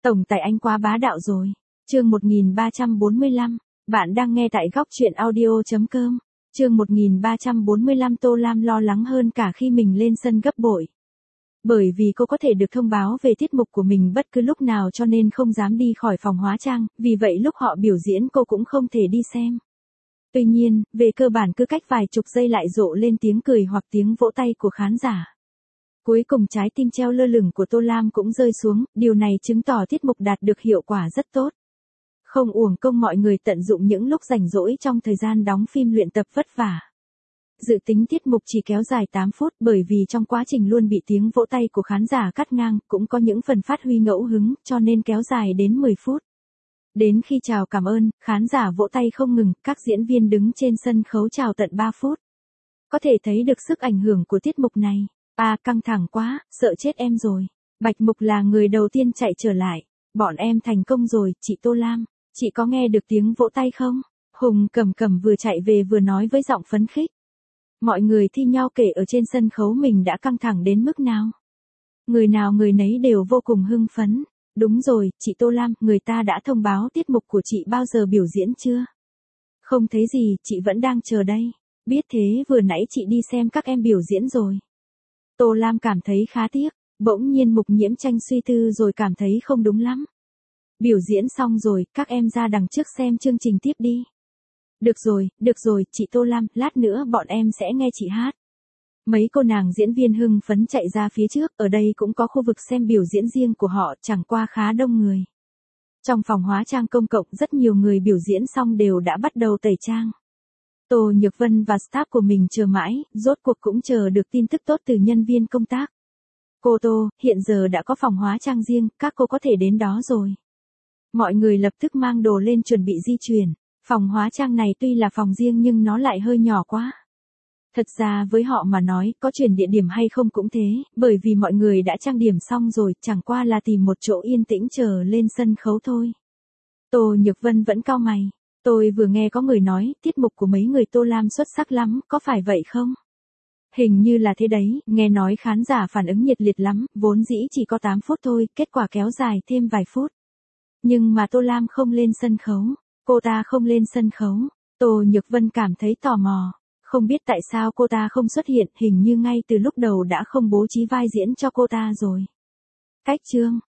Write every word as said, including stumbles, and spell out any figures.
Tổng tài anh quá bá đạo rồi. Chương một nghìn ba trăm bốn mươi lăm, bạn đang nghe tại góc truyện audio chấm com. Chương một nghìn ba trăm bốn mươi lăm Tô Lam lo lắng hơn cả khi mình lên sân gấp bội. Bởi vì cô có thể được thông báo về tiết mục của mình bất cứ lúc nào cho nên không dám đi khỏi phòng hóa trang, vì vậy lúc họ biểu diễn cô cũng không thể đi xem. Tuy nhiên, về cơ bản cứ cách vài chục giây lại rộ lên tiếng cười hoặc tiếng vỗ tay của khán giả. Cuối cùng trái tim treo lơ lửng của Tô Lam cũng rơi xuống, điều này chứng tỏ tiết mục đạt được hiệu quả rất tốt. Không uổng công mọi người tận dụng những lúc rảnh rỗi trong thời gian đóng phim luyện tập vất vả. Dự tính tiết mục chỉ kéo dài tám phút bởi vì trong quá trình luôn bị tiếng vỗ tay của khán giả cắt ngang, cũng có những phần phát huy ngẫu hứng, cho nên kéo dài đến mười phút. Đến khi chào cảm ơn, khán giả vỗ tay không ngừng, các diễn viên đứng trên sân khấu chào tận ba phút. Có thể thấy được sức ảnh hưởng của tiết mục này. À, căng thẳng quá, sợ chết em rồi. Bạch Mục là người đầu tiên chạy trở lại. Bọn em thành công rồi, chị Tô Lam. Chị có nghe được tiếng vỗ tay không? Hùng Cầm Cầm vừa chạy về vừa nói với giọng phấn khích. Mọi người thi nhau kể ở trên sân khấu mình đã căng thẳng đến mức nào. Người nào người nấy đều vô cùng hưng phấn. Đúng rồi, chị Tô Lam, người ta đã thông báo tiết mục của chị bao giờ biểu diễn chưa? Không thấy gì, chị vẫn đang chờ đây. Biết thế vừa nãy chị đi xem các em biểu diễn rồi. Tô Lam cảm thấy khá tiếc, bỗng nhiên Mục Nhiễm Tranh suy tư rồi cảm thấy không đúng lắm. Biểu diễn xong rồi, các em ra đằng trước xem chương trình tiếp đi. Được rồi, được rồi, chị Tô Lam, lát nữa bọn em sẽ nghe chị hát. Mấy cô nàng diễn viên hưng phấn chạy ra phía trước, ở đây cũng có khu vực xem biểu diễn riêng của họ, chẳng qua khá đông người. Trong phòng hóa trang công cộng rất nhiều người biểu diễn xong đều đã bắt đầu tẩy trang. Tô Nhược Vân và staff của mình chờ mãi, rốt cuộc cũng chờ được tin tức tốt từ nhân viên công tác. Cô Tô, hiện giờ đã có phòng hóa trang riêng, các cô có thể đến đó rồi. Mọi người lập tức mang đồ lên chuẩn bị di chuyển. Phòng hóa trang này tuy là phòng riêng nhưng nó lại hơi nhỏ quá. Thật ra với họ mà nói, có chuyển địa điểm hay không cũng thế, bởi vì mọi người đã trang điểm xong rồi, chẳng qua là tìm một chỗ yên tĩnh chờ lên sân khấu thôi. Tô Nhược Vân vẫn cau mày. Tôi vừa nghe có người nói, tiết mục của mấy người Tô Lam xuất sắc lắm, có phải vậy không? Hình như là thế đấy, nghe nói khán giả phản ứng nhiệt liệt lắm, vốn dĩ chỉ có tám phút thôi, kết quả kéo dài thêm vài phút. Nhưng mà Tô Lam không lên sân khấu, cô ta không lên sân khấu, Tô Nhược Vân cảm thấy tò mò, không biết tại sao cô ta không xuất hiện, hình như ngay từ lúc đầu đã không bố trí vai diễn cho cô ta rồi. Cách chương